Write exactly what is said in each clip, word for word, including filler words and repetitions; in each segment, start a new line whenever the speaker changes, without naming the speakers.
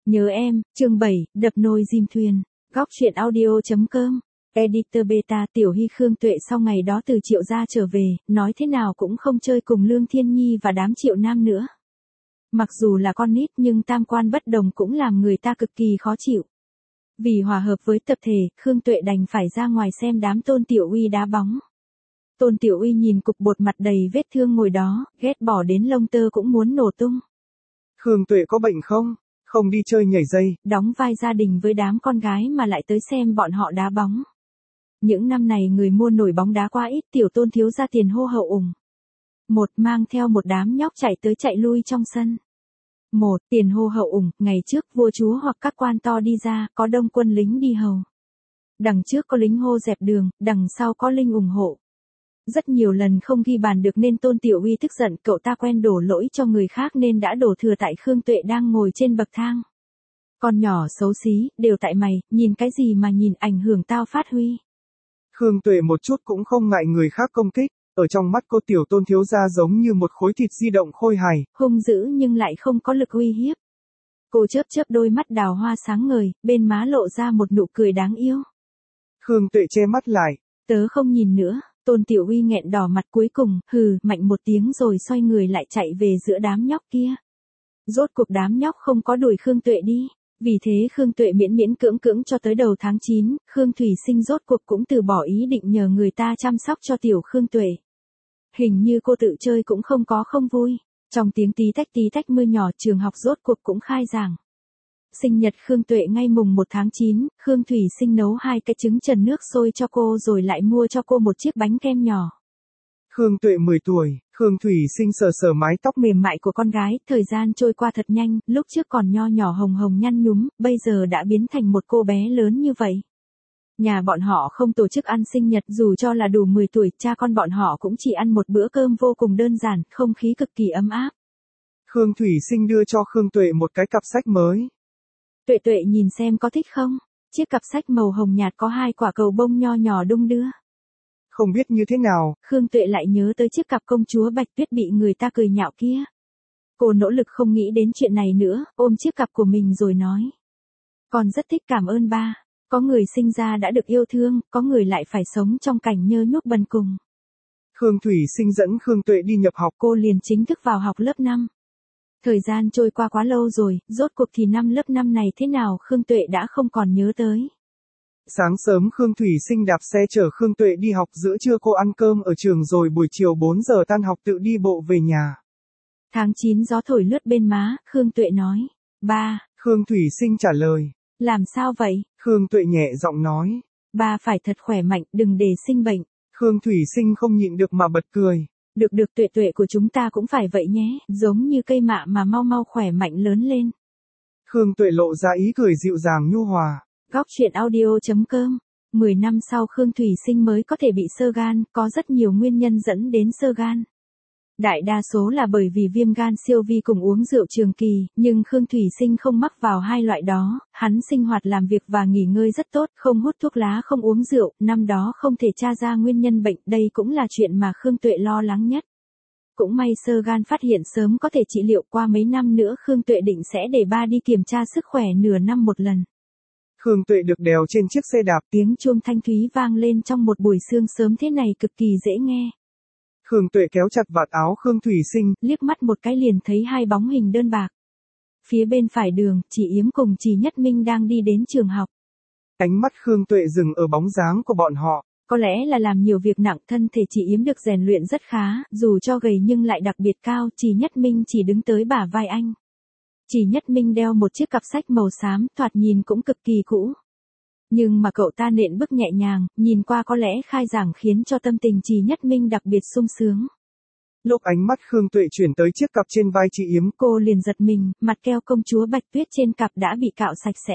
Nhớ em, chương bảy, đập nồi dìm thuyền. Góc truyện audio.com. Editor Beta. Tiểu Hy Khương Tuệ sau ngày đó từ Triệu gia trở về, nói thế nào cũng không chơi cùng Lương Thiên Nhi và đám Triệu Nam nữa. Mặc dù là con nít nhưng tam quan bất đồng cũng làm người ta cực kỳ khó chịu. Vì hòa hợp với tập thể, Khương Tuệ đành phải ra ngoài xem đám Tôn Tiểu Uy đá bóng. Tôn Tiểu Uy nhìn cục bột mặt đầy vết thương ngồi đó, ghét bỏ đến lông tơ cũng muốn nổ tung.
Khương Tuệ có bệnh không? Không đi chơi nhảy dây.
Đóng vai gia đình với đám con gái mà lại tới xem bọn họ đá bóng. Những năm này người mua nổi bóng đá quá ít, Tiểu Tôn thiếu ra tiền hô hậu ủng. Một mang theo một đám nhóc chạy tới chạy lui trong sân. Một, tiền hô hậu ủng, ngày trước vua chúa hoặc các quan to đi ra, có đông quân lính đi hầu. Đằng trước có lính hô dẹp đường, đằng sau có linh ủng hộ. Rất nhiều lần không ghi bàn được nên Tôn Tiểu Uy tức giận, cậu ta quen đổ lỗi cho người khác nên đã đổ thừa tại Khương Tuệ đang ngồi trên bậc thang. Con nhỏ xấu xí, đều tại mày, nhìn cái gì mà nhìn, ảnh hưởng tao phát huy.
Khương Tuệ một chút cũng không ngại người khác công kích, ở trong mắt cô Tiểu Tôn thiếu gia giống như một khối thịt di động khôi hài.
Hung dữ nhưng lại không có lực uy hiếp. Cô chớp chớp đôi mắt đào hoa sáng ngời, bên má lộ ra một nụ cười đáng yêu.
Khương Tuệ che mắt lại.
Tớ không nhìn nữa. Tôn Tiểu Uy nghẹn đỏ mặt, cuối cùng, hừ, mạnh một tiếng rồi xoay người lại chạy về giữa đám nhóc kia. Rốt cuộc đám nhóc không có đuổi Khương Tuệ đi. Vì thế Khương Tuệ miễn miễn cưỡng cưỡng cho tới đầu tháng chín, Khương Thủy Sinh rốt cuộc cũng từ bỏ ý định nhờ người ta chăm sóc cho tiểu Khương Tuệ. Hình như cô tự chơi cũng không có không vui. Trong tiếng tí tách tí tách mưa nhỏ, trường học rốt cuộc cũng khai giảng. Sinh nhật Khương Tuệ ngay mùng một tháng chín, Khương Thủy Sinh nấu hai cái trứng trần nước sôi cho cô rồi lại mua cho cô một chiếc bánh kem nhỏ.
Khương Tuệ mười tuổi, Khương Thủy Sinh sờ sờ mái tóc
mềm mại của con gái, thời gian trôi qua thật nhanh, lúc trước còn nho nhỏ hồng hồng nhăn nhúm, bây giờ đã biến thành một cô bé lớn như vậy. Nhà bọn họ không tổ chức ăn sinh nhật, dù cho là đủ mười tuổi, cha con bọn họ cũng chỉ ăn một bữa cơm vô cùng đơn giản, không khí cực kỳ ấm áp.
Khương Thủy Sinh đưa cho Khương Tuệ một cái cặp sách mới.
Tuệ Tuệ nhìn xem có thích không? Chiếc cặp sách màu hồng nhạt có hai quả cầu bông nho nhỏ đung đưa.
Không biết như thế nào.
Khương Tuệ lại nhớ tới chiếc cặp công chúa Bạch Tuyết bị người ta cười nhạo kia. Cô nỗ lực không nghĩ đến chuyện này nữa, ôm chiếc cặp của mình rồi nói. Con rất thích cảm ơn ba. Có người sinh ra đã được yêu thương, có người lại phải sống trong cảnh nhơ nhúc bần cùng.
Khương Thủy Sinh dẫn Khương Tuệ đi nhập học.
Cô liền chính thức vào học lớp năm. Thời gian trôi qua quá lâu rồi, rốt cuộc thì năm lớp năm này thế nào Khương Tuệ đã không còn nhớ tới.
Sáng sớm Khương Thủy Sinh đạp xe chở Khương Tuệ đi học, giữa trưa cô ăn cơm ở trường rồi buổi chiều bốn giờ tan học tự đi bộ về nhà.
Tháng chín gió thổi lướt bên má, Khương Tuệ nói. Ba.
Khương Thủy Sinh trả lời.
Làm sao vậy?
Khương Tuệ nhẹ giọng nói.
Ba phải thật khỏe mạnh, đừng để sinh bệnh.
Khương Thủy Sinh không nhịn được mà bật cười.
Được được, Tuệ Tuệ của chúng ta cũng phải vậy nhé, giống như cây mạ mà mau mau khỏe mạnh lớn lên.
Khương Tuệ lộ ra ý cười dịu dàng nhu hòa.
Góc truyện audio.com. mười năm sau Khương Thủy Sinh mới có thể bị xơ gan, có rất nhiều nguyên nhân dẫn đến xơ gan. Đại đa số là bởi vì viêm gan siêu vi cùng uống rượu trường kỳ, nhưng Khương Thủy Sinh không mắc vào hai loại đó, hắn sinh hoạt làm việc và nghỉ ngơi rất tốt, không hút thuốc lá không uống rượu, năm đó không thể tra ra nguyên nhân bệnh, đây cũng là chuyện mà Khương Tuệ lo lắng nhất. Cũng may xơ gan phát hiện sớm có thể trị liệu, qua mấy năm nữa Khương Tuệ định sẽ để ba đi kiểm tra sức khỏe nửa năm một lần.
Khương Tuệ được đèo trên chiếc xe đạp,
tiếng chuông thanh thúy vang lên trong một buổi sương sớm thế này cực kỳ dễ nghe.
Khương Tuệ kéo chặt vạt áo Khương Thủy Sinh,
liếc mắt một cái liền thấy hai bóng hình đơn bạc. Phía bên phải đường, chị Yếm cùng chị Nhất Minh đang đi đến trường học.
Ánh mắt Khương Tuệ dừng ở bóng dáng của bọn họ.
Có lẽ là làm nhiều việc nặng, thân thể chị Yếm được rèn luyện rất khá, dù cho gầy nhưng lại đặc biệt cao, chị Nhất Minh chỉ đứng tới bả vai anh. Chị Nhất Minh đeo một chiếc cặp sách màu xám, thoạt nhìn cũng cực kỳ cũ. Nhưng mà cậu ta nện bước nhẹ nhàng, nhìn qua có lẽ khai giảng khiến cho tâm tình chị Nhất Minh đặc biệt sung sướng.
Lúc ánh mắt Khương Tuệ chuyển tới chiếc cặp trên vai chị Yếm,
cô liền giật mình, mặt keo công chúa Bạch Tuyết trên cặp đã bị cạo sạch sẽ.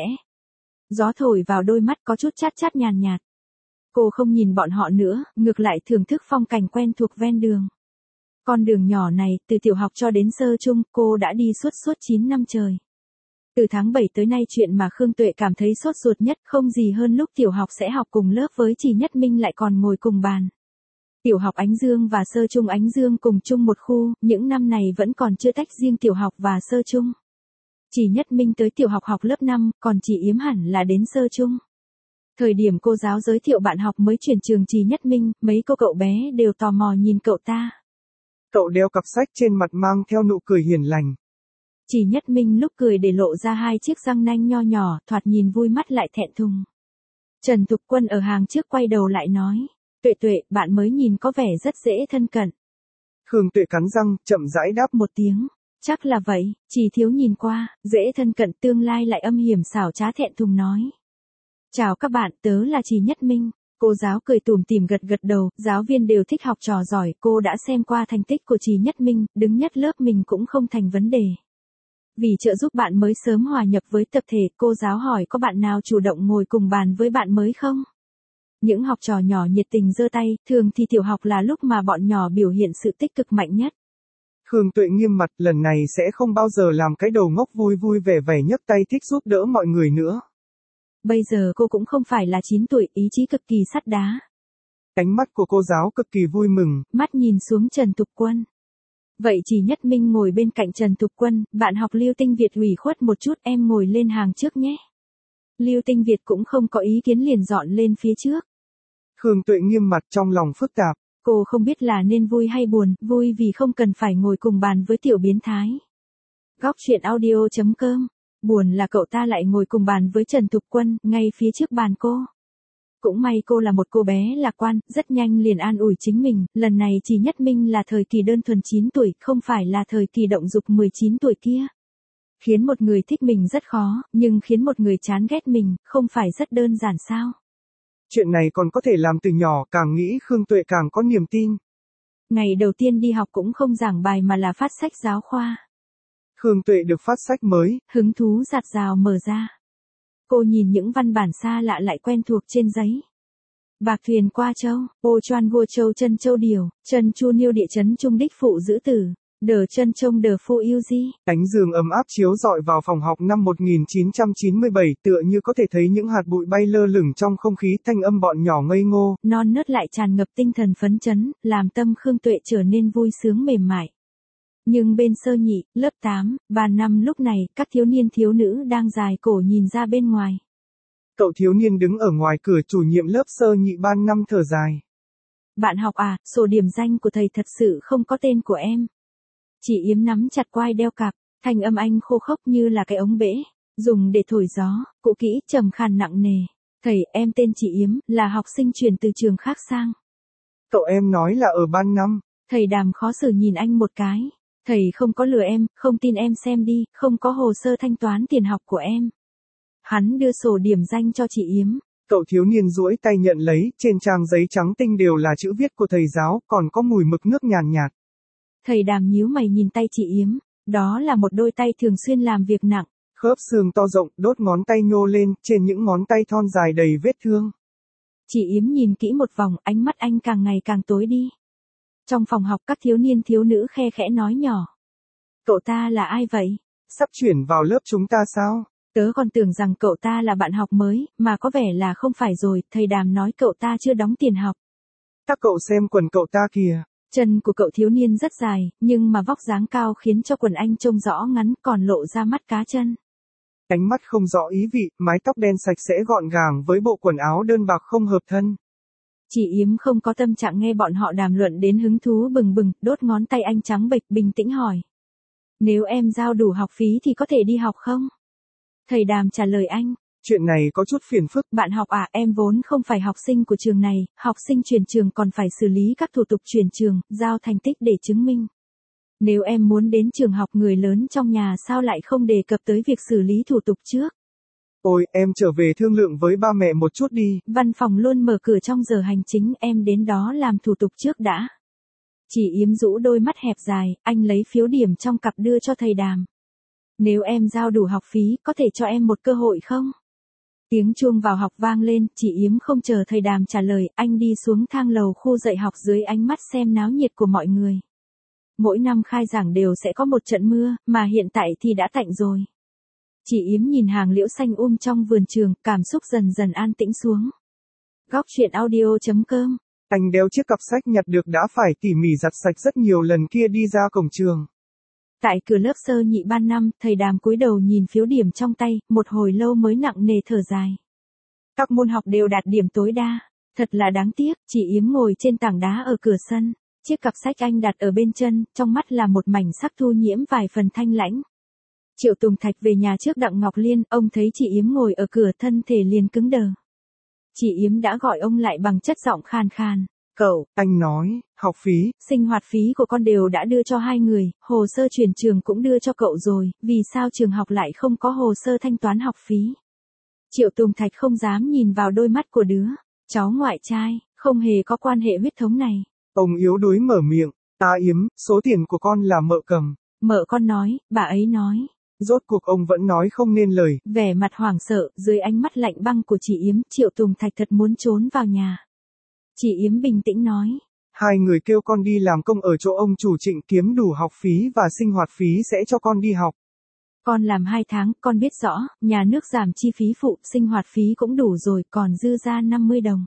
Gió thổi vào đôi mắt có chút chát chát nhàn nhạt. Cô không nhìn bọn họ nữa, ngược lại thưởng thức phong cảnh quen thuộc ven đường. Con đường nhỏ này, từ tiểu học cho đến sơ trung, cô đã đi suốt suốt chín năm trời. Từ tháng bảy tới nay chuyện mà Khương Tuệ cảm thấy sốt ruột nhất không gì hơn lúc tiểu học sẽ học cùng lớp với chị Nhất Minh lại còn ngồi cùng bàn. Tiểu học Ánh Dương và sơ trung Ánh Dương cùng chung một khu, những năm này vẫn còn chưa tách riêng tiểu học và sơ trung. Chỉ Nhất Minh tới tiểu học học lớp năm, còn chị Yếm hẳn là đến sơ chung. Thời điểm cô giáo giới thiệu bạn học mới chuyển trường Chỉ Nhất Minh, mấy cô cậu bé đều tò mò nhìn cậu ta.
Cậu đeo cặp sách trên mặt mang theo nụ cười hiền lành.
Chỉ Nhất Minh lúc cười để lộ ra hai chiếc răng nanh nho nhỏ, thoạt nhìn vui mắt lại thẹn thùng. Trần Thục Quân ở hàng trước quay đầu lại nói, Tuệ Tuệ, bạn mới nhìn có vẻ rất dễ thân cận.
Khương Tuệ cắn răng, chậm rãi đáp
một tiếng, chắc là vậy, chỉ thiếu nhìn qua, dễ thân cận tương lai lại âm hiểm xảo trá thẹn thùng nói. Chào các bạn, tớ là Chỉ Nhất Minh. Cô giáo cười tủm tỉm gật gật đầu, giáo viên đều thích học trò giỏi, cô đã xem qua thành tích của Chỉ Nhất Minh, đứng nhất lớp mình cũng không thành vấn đề. Vì trợ giúp bạn mới sớm hòa nhập với tập thể, cô giáo hỏi có bạn nào chủ động ngồi cùng bàn với bạn mới không? Những học trò nhỏ nhiệt tình giơ tay, thường thì tiểu học là lúc mà bọn nhỏ biểu hiện sự tích cực mạnh nhất.
Khương Tuệ nghiêm mặt, lần này sẽ không bao giờ làm cái đầu ngốc vui vui vẻ vẻ nhấc tay thích giúp đỡ mọi người nữa.
Bây giờ cô cũng không phải là chín tuổi, ý chí cực kỳ sắt đá.
Ánh mắt của cô giáo cực kỳ vui mừng.
Mắt nhìn xuống Trần Thục Quân. Vậy Chỉ Nhất Minh ngồi bên cạnh Trần Thục Quân, bạn học Lưu Tinh Việt ủy khuất một chút, em ngồi lên hàng trước nhé. Lưu Tinh Việt cũng không có ý kiến liền dọn lên phía trước.
Khương Tuệ nghiêm mặt trong lòng phức tạp.
Cô không biết là nên vui hay buồn, vui vì không cần phải ngồi cùng bàn với tiểu biến thái. Góc truyện audio chấm com. Buồn là cậu ta lại ngồi cùng bàn với Trần Thục Quân, ngay phía trước bàn cô. Cũng may cô là một cô bé lạc quan, rất nhanh liền an ủi chính mình, lần này Chỉ Nhất Minh là thời kỳ đơn thuần chín tuổi, không phải là thời kỳ động dục mười chín tuổi kia. Khiến một người thích mình rất khó, nhưng khiến một người chán ghét mình, không phải rất đơn giản sao?
Chuyện này còn có thể làm từ nhỏ, càng nghĩ Khương Tuệ càng có niềm tin.
Ngày đầu tiên đi học cũng không giảng bài mà là phát sách giáo khoa.
Khương Tuệ được phát sách mới,
hứng thú dạt dào mở ra. Cô nhìn những văn bản xa lạ lại quen thuộc trên giấy. Bạc thuyền qua châu, ô choan vua châu chân châu điều, chân chu niêu địa chấn trung đích phụ giữ tử, đờ chân trông đờ phu yêu di.
Ánh giường ấm áp chiếu rọi vào phòng học năm một nghìn chín trăm chín mươi bảy, tựa như có thể thấy những hạt bụi bay lơ lửng trong không khí, thanh âm bọn nhỏ ngây ngô.
Non nớt lại tràn ngập tinh thần phấn chấn, làm tâm Khương Tuệ trở nên vui sướng mềm mại. Nhưng bên sơ nhị, lớp tám, bàn năm lúc này, các thiếu niên thiếu nữ đang dài cổ nhìn ra bên ngoài.
Cậu thiếu niên đứng ở ngoài cửa, chủ nhiệm lớp sơ nhị ban năm thở dài.
Bạn học à, sổ điểm danh của thầy thật sự không có tên của em. Chị Yếm nắm chặt quai đeo cặp, thanh âm anh khô khốc như là cái ống bể, dùng để thổi gió, cũ kỹ trầm khàn nặng nề. Thầy, em tên chị Yếm, là học sinh chuyển từ trường khác sang.
Cậu em nói là ở ban năm.
Thầy Đàm khó xử nhìn anh một cái. Thầy không có lừa em, không tin em xem đi, không có hồ sơ thanh toán tiền học của em. Hắn đưa sổ điểm danh cho chị Yếm.
Cậu thiếu niên duỗi tay nhận lấy, trên trang giấy trắng tinh đều là chữ viết của thầy giáo, còn có mùi mực nước nhàn nhạt, nhạt.
Thầy Đàm nhíu mày nhìn tay chị Yếm, đó là một đôi tay thường xuyên làm việc nặng.
Khớp xương to rộng, đốt ngón tay nhô lên, trên những ngón tay thon dài đầy vết thương.
Chị Yếm nhìn kỹ một vòng, ánh mắt anh càng ngày càng tối đi. Trong phòng học các thiếu niên thiếu nữ khe khẽ nói nhỏ. Cậu ta là ai vậy?
Sắp chuyển vào lớp chúng ta sao?
Tớ còn tưởng rằng cậu ta là bạn học mới, mà có vẻ là không phải rồi, thầy Đàm nói cậu ta chưa đóng tiền học.
Các cậu xem quần cậu ta kìa.
Chân của cậu thiếu niên rất dài, nhưng mà vóc dáng cao khiến cho quần anh trông rõ ngắn, còn lộ ra mắt cá chân.
Ánh mắt không rõ ý vị, mái tóc đen sạch sẽ gọn gàng với bộ quần áo đơn bạc không hợp thân.
Chị Yếm không có tâm trạng nghe bọn họ đàm luận đến hứng thú bừng bừng, đốt ngón tay anh trắng bệch, bình tĩnh hỏi. Nếu em giao đủ học phí thì có thể đi học không? Thầy Đàm trả lời anh.
Chuyện này có chút phiền phức.
Bạn học à, em vốn không phải học sinh của trường này, học sinh chuyển trường còn phải xử lý các thủ tục chuyển trường, giao thành tích để chứng minh. Nếu em muốn đến trường học, người lớn trong nhà sao lại không đề cập tới việc xử lý thủ tục trước?
Ôi, em trở về thương lượng với ba mẹ một chút đi.
Văn phòng luôn mở cửa trong giờ hành chính, em đến đó làm thủ tục trước đã. Chị Yếm rũ đôi mắt hẹp dài, anh lấy phiếu điểm trong cặp đưa cho thầy Đàm. Nếu em giao đủ học phí, có thể cho em một cơ hội không? Tiếng chuông vào học vang lên, chị Yếm không chờ thầy Đàm trả lời, anh đi xuống thang lầu khu dạy học dưới ánh mắt xem náo nhiệt của mọi người. Mỗi năm khai giảng đều sẽ có một trận mưa, mà hiện tại thì đã tạnh rồi. Chị Yếm nhìn hàng liễu xanh um trong vườn trường, cảm xúc dần dần an tĩnh xuống. Góc truyện audio chấm com.
Anh đeo chiếc cặp sách nhặt được đã phải tỉ mỉ giặt sạch rất nhiều lần kia đi ra cổng trường.
Tại cửa lớp sơ nhị ban năm, thầy Đàm cúi đầu nhìn phiếu điểm trong tay, một hồi lâu mới nặng nề thở dài. Các môn học đều đạt điểm tối đa. Thật là đáng tiếc, chị Yếm ngồi trên tảng đá ở cửa sân. Chiếc cặp sách anh đặt ở bên chân, trong mắt là một mảnh sắc thu nhiễm vài phần thanh lãnh. Triệu Tùng Thạch về nhà trước Đặng Ngọc Liên, ông thấy chị Yếm ngồi ở cửa thân thể liền cứng đờ. Chị Yếm đã gọi ông lại bằng chất giọng khàn khàn. Cậu,
anh nói, học phí,
sinh hoạt phí của con đều đã đưa cho hai người, hồ sơ chuyển trường cũng đưa cho cậu rồi, vì sao trường học lại không có hồ sơ thanh toán học phí? Triệu Tùng Thạch không dám nhìn vào đôi mắt của đứa cháu ngoại trai, không hề có quan hệ huyết thống này.
Ông yếu đuối mở miệng, ta Yếm, số tiền của con là mợ cầm.
Mợ con nói, bà ấy nói.
Rốt cuộc ông vẫn nói không nên lời.
Vẻ mặt hoảng sợ, dưới ánh mắt lạnh băng của chị Yếm, Triệu Tùng Thạch thật muốn trốn vào nhà. Chị Yếm bình tĩnh nói.
Hai người kêu con đi làm công ở chỗ ông chủ Trịnh kiếm đủ học phí và sinh hoạt phí sẽ cho con đi học.
Con làm hai tháng, con biết rõ, nhà nước giảm chi phí phụ, sinh hoạt phí cũng đủ rồi, còn dư ra năm mươi đồng.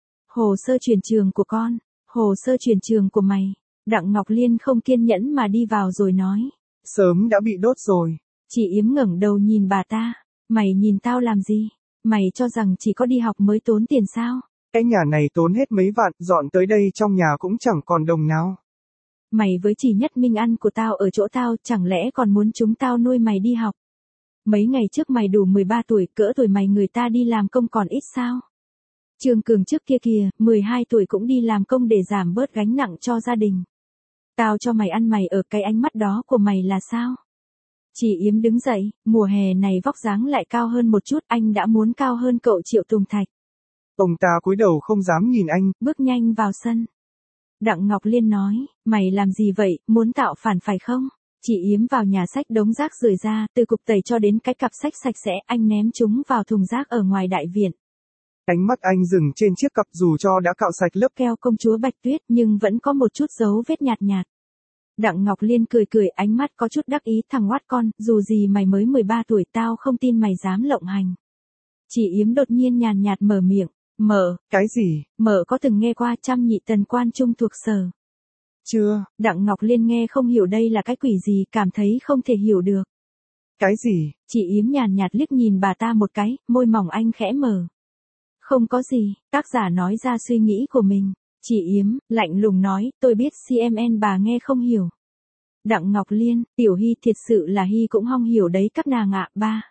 Hồ sơ chuyển trường của con, hồ sơ chuyển trường của mày. Đặng Ngọc Liên không kiên nhẫn mà đi vào rồi nói.
Sớm đã bị đốt rồi.
Chị Yếm ngẩng đầu nhìn bà ta. Mày nhìn tao làm gì? Mày cho rằng chỉ có đi học mới tốn tiền sao?
Cái nhà này tốn hết mấy vạn, dọn tới đây trong nhà cũng chẳng còn đồng nào.
Mày với chỉ nhất minh ăn của tao ở chỗ tao, chẳng lẽ còn muốn chúng tao nuôi mày đi học? Mấy ngày trước mày đủ mười ba tuổi, cỡ tuổi mày người ta đi làm công còn ít sao? Trương Cường trước kia kìa, mười hai tuổi cũng đi làm công để giảm bớt gánh nặng cho gia đình. Tao cho mày ăn mày ở cái ánh mắt đó của mày là sao? Chị Yếm đứng dậy, mùa hè này vóc dáng lại cao hơn một chút, anh đã muốn cao hơn cậu Triệu Tùng Thạch.
Ông ta cúi đầu không dám nhìn anh,
bước nhanh vào sân. Đặng Ngọc Liên nói, mày làm gì vậy, muốn tạo phản phải không? Chị Yếm vào nhà sách đống rác rời ra, từ cục tẩy cho đến cái cặp sách sạch sẽ, anh ném chúng vào thùng rác ở ngoài đại viện.
Ánh mắt anh dừng trên chiếc cặp dù cho đã cạo sạch lớp
keo công chúa Bạch Tuyết nhưng vẫn có một chút dấu vết nhạt nhạt. Đặng Ngọc Liên cười cười, ánh mắt có chút đắc ý, thằng oát con, dù gì mày mới mười ba tuổi, tao không tin mày dám lộng hành. Chị Yếm đột nhiên nhàn nhạt mở miệng. Mợ,
cái gì?
Mợ có từng nghe qua trăm nhị tần quan trung thuộc sở?
Chưa.
Đặng Ngọc Liên nghe không hiểu đây là cái quỷ gì, cảm thấy không thể hiểu được.
Cái gì?
Chị Yếm nhàn nhạt liếc nhìn bà ta một cái, môi mỏng anh khẽ mở. Không có gì, tác giả nói ra suy nghĩ của mình. Chị Yếm, lạnh lùng nói, tôi biết xê em en bà nghe không hiểu. Đặng Ngọc Liên, Tiểu Hy thiệt sự là Hy cũng không hiểu đấy các nàng ạ, ba.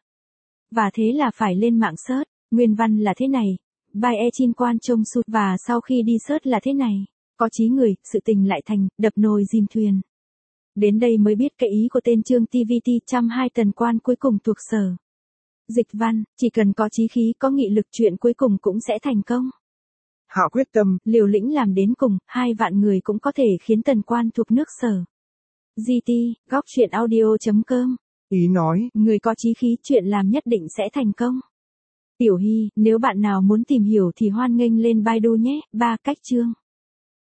Và thế là phải lên mạng search, nguyên văn là thế này. Bài e chin quan trông sụt và sau khi đi search là thế này. Có chí người, sự tình lại thành, đập nồi dìm thuyền. Đến đây mới biết cái ý của tên chương tê vê tê trăm hai tần quan cuối cùng thuộc sở. Dịch văn, chỉ cần có chí khí, có nghị lực, chuyện cuối cùng cũng sẽ thành công.
Hạ quyết tâm,
liều lĩnh làm đến cùng, hai vạn người cũng có thể khiến tần quan thuộc nước sở. giê tê, góc truyện audio chấm com.
Ý nói,
người có chí khí, chuyện làm nhất định sẽ thành công. Tiểu Hy, nếu bạn nào muốn tìm hiểu thì hoan nghênh lên Baidu nhé, ba cách chương.